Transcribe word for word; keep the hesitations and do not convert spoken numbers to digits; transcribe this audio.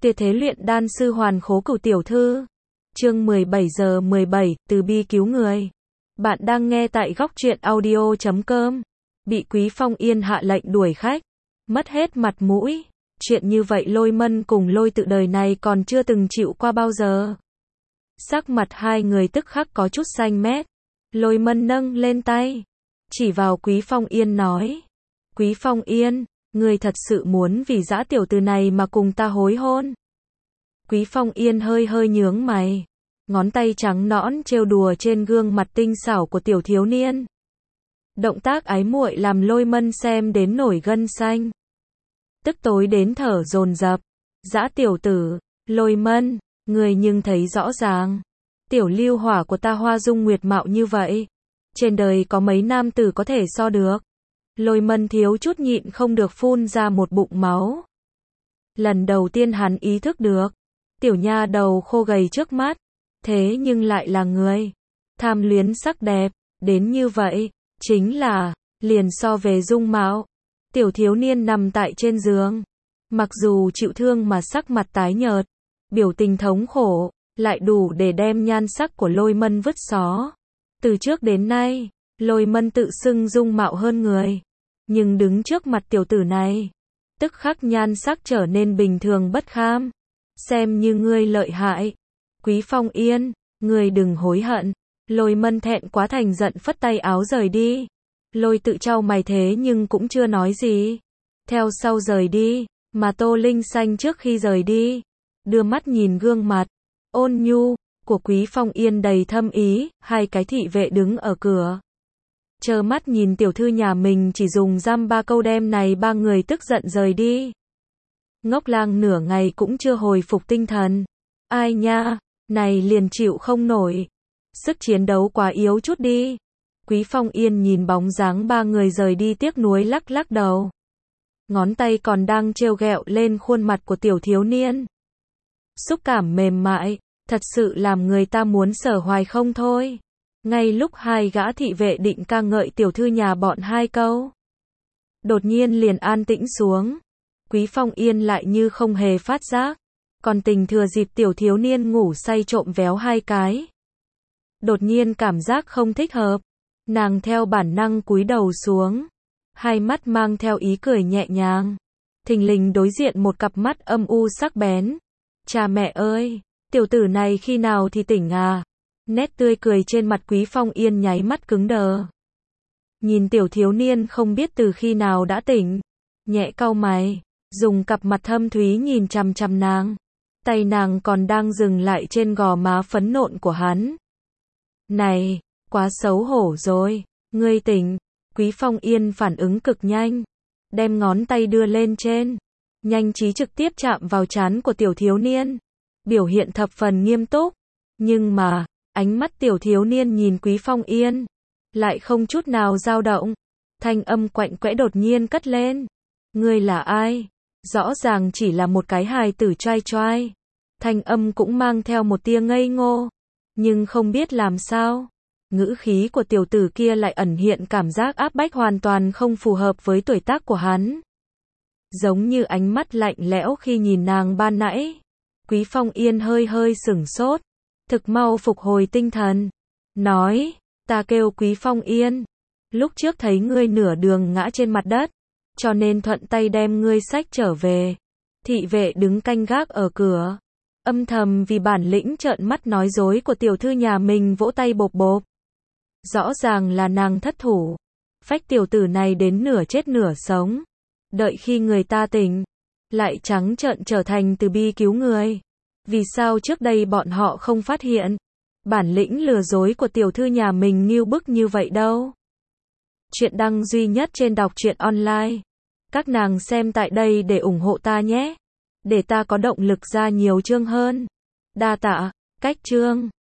Tuyệt thế luyện đan sư Hoàn Khố Cửu tiểu thư. Chương mười bảy giờ mười bảy, từ bi cứu người. Bạn đang nghe tại góc truyện audio chấm com. Bị Quý Phong Yên hạ lệnh đuổi khách, mất hết mặt mũi. Chuyện như vậy Lôi Mân cùng Lôi Tự đời này còn chưa từng chịu qua bao giờ. Sắc mặt hai người tức khắc có chút xanh mét. Lôi Mân nâng lên tay, chỉ vào Quý Phong Yên nói: Quý Phong Yên, ngươi thật sự muốn vì dã tiểu tử này mà cùng ta hối hôn? Quý Phong Yên hơi hơi nhướng mày, ngón tay trắng nõn trêu đùa trên gương mặt tinh xảo của tiểu thiếu niên. Động tác ái muội làm Lôi Mân xem đến nổi gân xanh, tức tối đến thở dồn dập. Dã tiểu tử, Lôi Mân, người nhưng thấy rõ ràng, tiểu lưu hỏa của ta hoa dung nguyệt mạo như vậy, trên đời có mấy nam tử có thể so được. Lôi Mân thiếu chút nhịn không được phun ra một bụng máu. Lần đầu tiên hắn ý thức được, tiểu nha đầu khô gầy trước mắt, thế nhưng lại là người tham luyến sắc đẹp, đến như vậy, chính là, liền so về dung mạo. Tiểu thiếu niên nằm tại trên giường, mặc dù chịu thương mà sắc mặt tái nhợt, biểu tình thống khổ, lại đủ để đem nhan sắc của Lôi Mân vứt xó. Từ trước đến nay, Lôi Mân tự xưng dung mạo hơn người, nhưng đứng trước mặt tiểu tử này, tức khắc nhan sắc trở nên bình thường bất kham. Xem như ngươi lợi hại. Quý Phong Yên, ngươi đừng hối hận. Lôi Mân thẹn quá thành giận phất tay áo rời đi. Lôi Tự chau mày thế nhưng cũng chưa nói gì. Theo sau rời đi, mà Tô Linh Xanh trước khi rời đi, đưa mắt nhìn gương mặt ôn nhu của Quý Phong Yên đầy thâm ý. Hai cái thị vệ đứng ở cửa, trơ mắt nhìn tiểu thư nhà mình chỉ dùng dăm ba câu đem này ba người tức giận rời đi. Ngốc lang nửa ngày cũng chưa hồi phục tinh thần. Ai nha, này liền chịu không nổi. Sức chiến đấu quá yếu chút đi. Quý Phong Yên nhìn bóng dáng ba người rời đi tiếc nuối lắc lắc đầu. Ngón tay còn đang trêu ghẹo lên khuôn mặt của tiểu thiếu niên. Xúc cảm mềm mại, thật sự làm người ta muốn sở hoài không thôi. Ngay lúc hai gã thị vệ định ca ngợi tiểu thư nhà bọn hai câu, đột nhiên liền an tĩnh xuống. Quý Phong Yên lại như không hề phát giác, còn tình thừa dịp tiểu thiếu niên ngủ say trộm véo hai cái. Đột nhiên cảm giác không thích hợp, nàng theo bản năng cúi đầu xuống, hai mắt mang theo ý cười nhẹ nhàng. Thình lình đối diện một cặp mắt âm u sắc bén. Cha mẹ ơi, tiểu tử này khi nào thì tỉnh à? Nét tươi cười trên mặt Quý Phong Yên nháy mắt cứng đờ. Nhìn tiểu thiếu niên không biết từ khi nào đã tỉnh, nhẹ cau mày, dùng cặp mặt thâm thúy nhìn chằm chằm nàng. Tay nàng còn đang dừng lại trên gò má phấn nộn của hắn. Này, quá xấu hổ rồi, ngươi tỉnh. Quý Phong Yên phản ứng cực nhanh, đem ngón tay đưa lên trên, nhanh trí trực tiếp chạm vào trán của tiểu thiếu niên. Biểu hiện thập phần nghiêm túc, nhưng mà, ánh mắt tiểu thiếu niên nhìn Quý Phong Yên, lại không chút nào dao động. Thanh âm quạnh quẽ đột nhiên cất lên. Ngươi là ai? Rõ ràng chỉ là một cái hài tử trai trai. Thanh âm cũng mang theo một tia ngây ngô, nhưng không biết làm sao, ngữ khí của tiểu tử kia lại ẩn hiện cảm giác áp bách hoàn toàn không phù hợp với tuổi tác của hắn. Giống như ánh mắt lạnh lẽo khi nhìn nàng ban nãy. Quý Phong Yên hơi hơi sửng sốt, thực mau phục hồi tinh thần, nói: Ta kêu Quý Phong Yên, lúc trước thấy ngươi nửa đường ngã trên mặt đất, cho nên thuận tay đem ngươi xách trở về. Thị vệ đứng canh gác ở cửa, âm thầm vì bản lĩnh trợn mắt nói dối của tiểu thư nhà mình vỗ tay bộp bộp. Rõ ràng là nàng thất thủ, phách tiểu tử này đến nửa chết nửa sống. Đợi khi người ta tỉnh, lại trắng trợn trở thành từ bi cứu người. Vì sao trước đây bọn họ không phát hiện bản lĩnh lừa dối của tiểu thư nhà mình ngưu bức như vậy đâu. Chuyện đăng duy nhất trên đọc truyện online. Các nàng xem tại đây để ủng hộ ta nhé, để ta có động lực ra nhiều chương hơn. Đa tạ. Cách chương